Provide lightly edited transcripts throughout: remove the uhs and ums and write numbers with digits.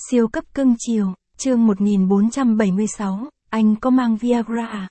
Siêu cấp cưng chiều, chương 1476, anh có mang Viagra à?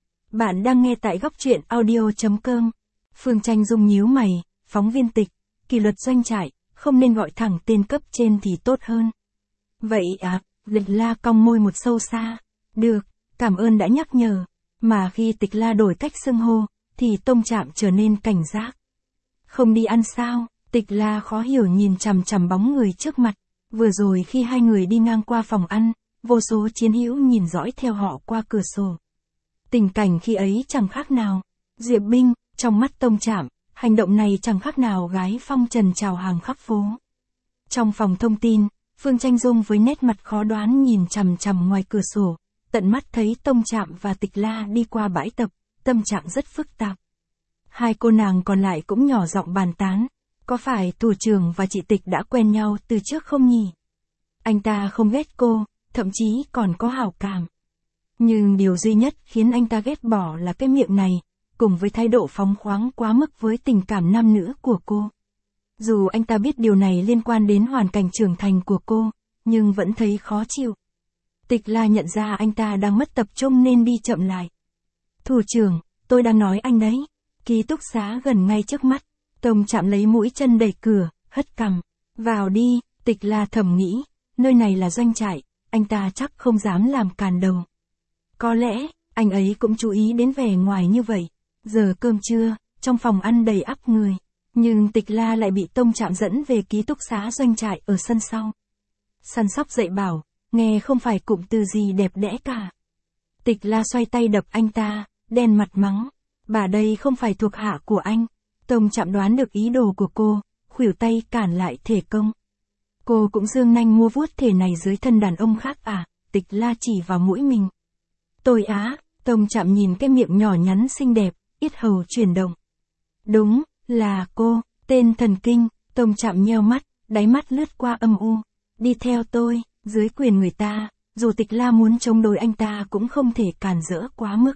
Bạn đang nghe tại góc truyện audio.com. Phương Tranh Dung nhíu mày, phóng viên Tịch, kỷ luật doanh trại, không nên gọi thẳng tên cấp trên thì tốt hơn. Vậy à, Lịch La cong môi một sâu xa. Được, cảm ơn đã nhắc nhở. Mà khi Tịch La đổi cách xưng hô, thì Tông Trạm trở nên cảnh giác. Không đi ăn sao? Tịch La khó hiểu nhìn chằm chằm bóng người trước mặt. Vừa rồi khi hai người đi ngang qua phòng ăn, vô số chiến hữu nhìn dõi theo họ qua cửa sổ. Tình cảnh khi ấy chẳng khác nào. Diệp Binh, trong mắt Tông Trạm, hành động này chẳng khác nào gái phong trần chào hàng khắp phố. Trong phòng thông tin, Phương Tranh Dung với nét mặt khó đoán nhìn chằm chằm ngoài cửa sổ, tận mắt thấy Tông Trạm và Tịch La đi qua bãi tập, tâm trạng rất phức tạp. Hai cô nàng còn lại cũng nhỏ giọng bàn tán, có phải thủ trưởng và chị Tịch đã quen nhau từ trước không nhỉ? Anh ta không ghét cô, thậm chí còn có hảo cảm. Nhưng điều duy nhất khiến anh ta ghét bỏ là cái miệng này, cùng với thái độ phóng khoáng quá mức với tình cảm nam nữ của cô. Dù anh ta biết điều này liên quan đến hoàn cảnh trưởng thành của cô, nhưng vẫn thấy khó chịu. Tịch La nhận ra anh ta đang mất tập trung nên đi chậm lại. Thủ trưởng, tôi đang nói anh đấy. Ký túc xá gần ngay trước mắt. Tông Trạm lấy mũi chân đẩy cửa, hất cằm. Vào đi, Tịch La thầm nghĩ, nơi này là doanh trại, anh ta chắc không dám làm càn đầu. Có lẽ, anh ấy cũng chú ý đến vẻ ngoài như vậy. Giờ cơm trưa, trong phòng ăn đầy ắp người. Nhưng Tịch La lại bị Tông Trạm dẫn về ký túc xá doanh trại ở sân sau. Săn sóc dạy bảo, nghe không phải cụm từ gì đẹp đẽ cả. Tịch La xoay tay đập anh ta, đen mặt mắng. Bà đây không phải thuộc hạ của anh. Tông Trạm đoán được ý đồ của cô, khuỷu tay cản lại thể công. Cô cũng giương nanh mua vuốt thể này dưới thân đàn ông khác à? Tịch La chỉ vào mũi mình. Tôi á, Tông Trạm nhìn cái miệng nhỏ nhắn xinh đẹp, yết hầu chuyển động. Đúng, là cô, tên thần kinh. Tông Trạm nheo mắt, đáy mắt lướt qua âm u. Đi theo tôi, dưới quyền người ta, dù Tịch La muốn chống đối anh ta cũng không thể cản rỡ quá mức.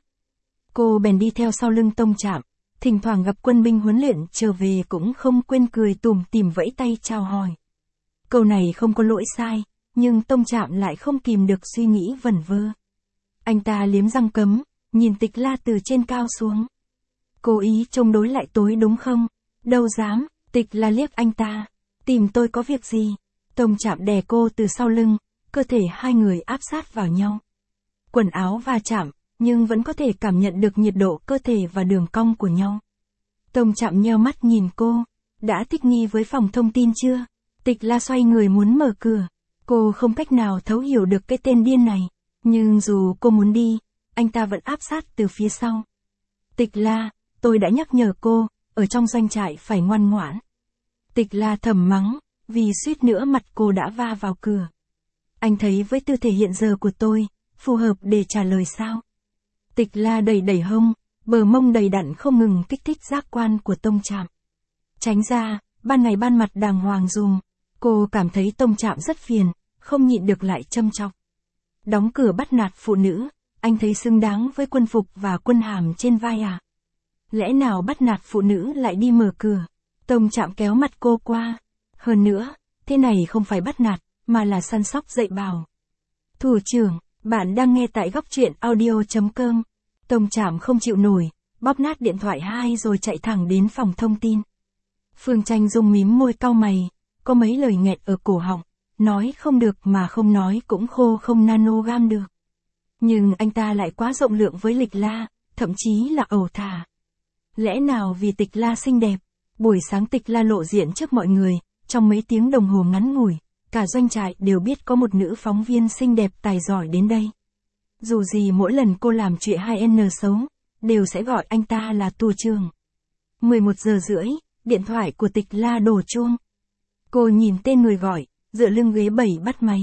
Cô bèn đi theo sau lưng Tông Trạm, thỉnh thoảng gặp quân binh huấn luyện trở về cũng không quên cười tủm tỉm vẫy tay chào hỏi. Câu này không có lỗi sai, nhưng Tông Trạm lại không kìm được suy nghĩ vẩn vơ. Anh ta liếm răng cấm, nhìn Tịch La từ trên cao xuống. Cố ý chống đối lại tối đúng không? Đâu dám. Tịch La liếc anh ta. Tìm tôi có việc gì? Tông Trạm đè cô từ sau lưng, cơ thể hai người áp sát vào nhau. Quần áo va chạm, nhưng vẫn có thể cảm nhận được nhiệt độ cơ thể và đường cong của nhau. Tông Trạm nheo mắt nhìn cô. Đã thích nghi với phòng thông tin chưa? Tịch La xoay người muốn mở cửa. Cô không cách nào thấu hiểu được cái tên điên này. Nhưng dù cô muốn đi, anh ta vẫn áp sát từ phía sau. Tịch La, tôi đã nhắc nhở cô, ở trong doanh trại phải ngoan ngoãn. Tịch La thầm mắng, vì suýt nữa mặt cô đã va vào cửa. Anh thấy với tư thế hiện giờ của tôi, phù hợp để trả lời sao? Tịch La đẩy đẩy hông, bờ mông đầy đặn không ngừng kích thích giác quan của Tông Trạm. Tránh ra, ban ngày ban mặt đàng hoàng dùm. Cô cảm thấy Tông Trạm rất phiền, không nhịn được lại châm chọc. Đóng cửa bắt nạt phụ nữ, anh thấy xứng đáng với quân phục và quân hàm trên vai à? Lẽ nào bắt nạt phụ nữ lại đi mở cửa? Tông Trạm kéo mặt cô qua. Hơn nữa, thế này không phải bắt nạt, mà là săn sóc dạy bảo. Thủ trưởng, bạn đang nghe tại góc truyện audio.com. Tông Trạm không chịu nổi, bóp nát điện thoại hai rồi chạy thẳng đến phòng thông tin. Phương Tranh Dung mím môi cau mày, có mấy lời nghẹt ở cổ họng, nói không được mà không nói cũng khô không nanogram được. Nhưng anh ta lại quá rộng lượng với Lịch La, thậm chí là ẩu thả. Lẽ nào vì Tịch La xinh đẹp, buổi sáng Tịch La lộ diện trước mọi người, trong mấy tiếng đồng hồ ngắn ngủi, cả doanh trại đều biết có một nữ phóng viên xinh đẹp tài giỏi đến đây. Dù gì mỗi lần cô làm chuyện 2N xấu, đều sẽ gọi anh ta là thủ trưởng. 11 giờ rưỡi, điện thoại của Tịch La đổ chuông. Cô nhìn tên người gọi, dựa lưng ghế 7 bắt máy.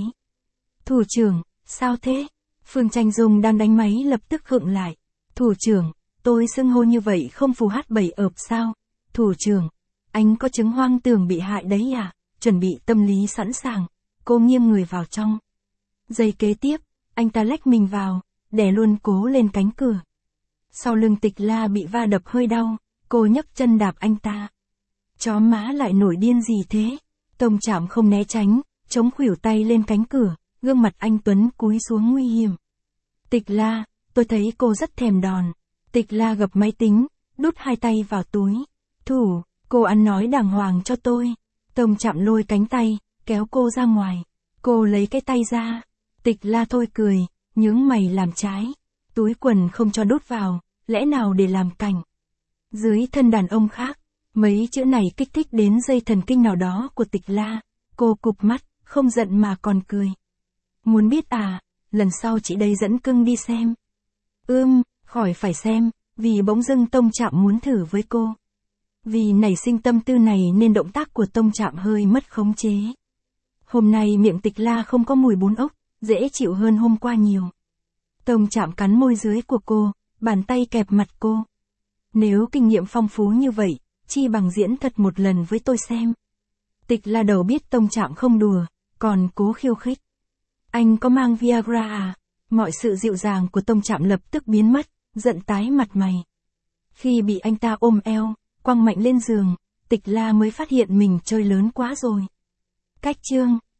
Thủ trưởng, sao thế? Phương Tranh Dung đang đánh máy lập tức khựng lại. Thủ trưởng, tôi xưng hô như vậy không phù H7 ợp sao? Thủ trưởng, anh có chứng hoang tưởng bị hại đấy à? Chuẩn bị tâm lý sẵn sàng. Cô nghiêng người vào trong. Giây kế tiếp, anh ta lách mình vào, đè luôn cố lên cánh cửa. Sau lưng Tịch La bị va đập hơi đau, cô nhấc chân đạp anh ta. Chó má lại nổi điên gì thế? Tông Trạm không né tránh, chống khuỷu tay lên cánh cửa, gương mặt anh Tuấn cúi xuống nguy hiểm. Tịch La, tôi thấy cô rất thèm đòn. Tịch La gập máy tính, đút hai tay vào túi. Thủ, cô ăn nói đàng hoàng cho tôi. Tông Trạm lôi cánh tay, kéo cô ra ngoài. Cô lấy cái tay ra. Tịch La thôi cười, nhướng mày làm trái. Túi quần không cho đút vào, lẽ nào để làm cảnh. Dưới thân đàn ông khác, mấy chữ này kích thích đến dây thần kinh nào đó của Tịch La. Cô cụp mắt, không giận mà còn cười. Muốn biết à, lần sau chị đây dẫn cưng đi xem. Khỏi phải xem, vì bỗng dưng Tông Trạm muốn thử với cô. Vì nảy sinh tâm tư này nên động tác của Tông Trạm hơi mất khống chế. Hôm nay miệng Tịch La không có mùi bún ốc, dễ chịu hơn hôm qua nhiều. Tông Trạm cắn môi dưới của cô, bàn tay kẹp mặt cô. Nếu kinh nghiệm phong phú như vậy, chi bằng diễn thật một lần với tôi xem. Tịch La đầu biết Tông Trạm không đùa, còn cố khiêu khích. Anh có mang Viagra à? Mọi sự dịu dàng của Tông Trạm lập tức biến mất, giận tái mặt mày. Khi bị anh ta ôm eo, quăng mạnh lên giường, Tịch La mới phát hiện mình chơi lớn quá rồi. Cách chương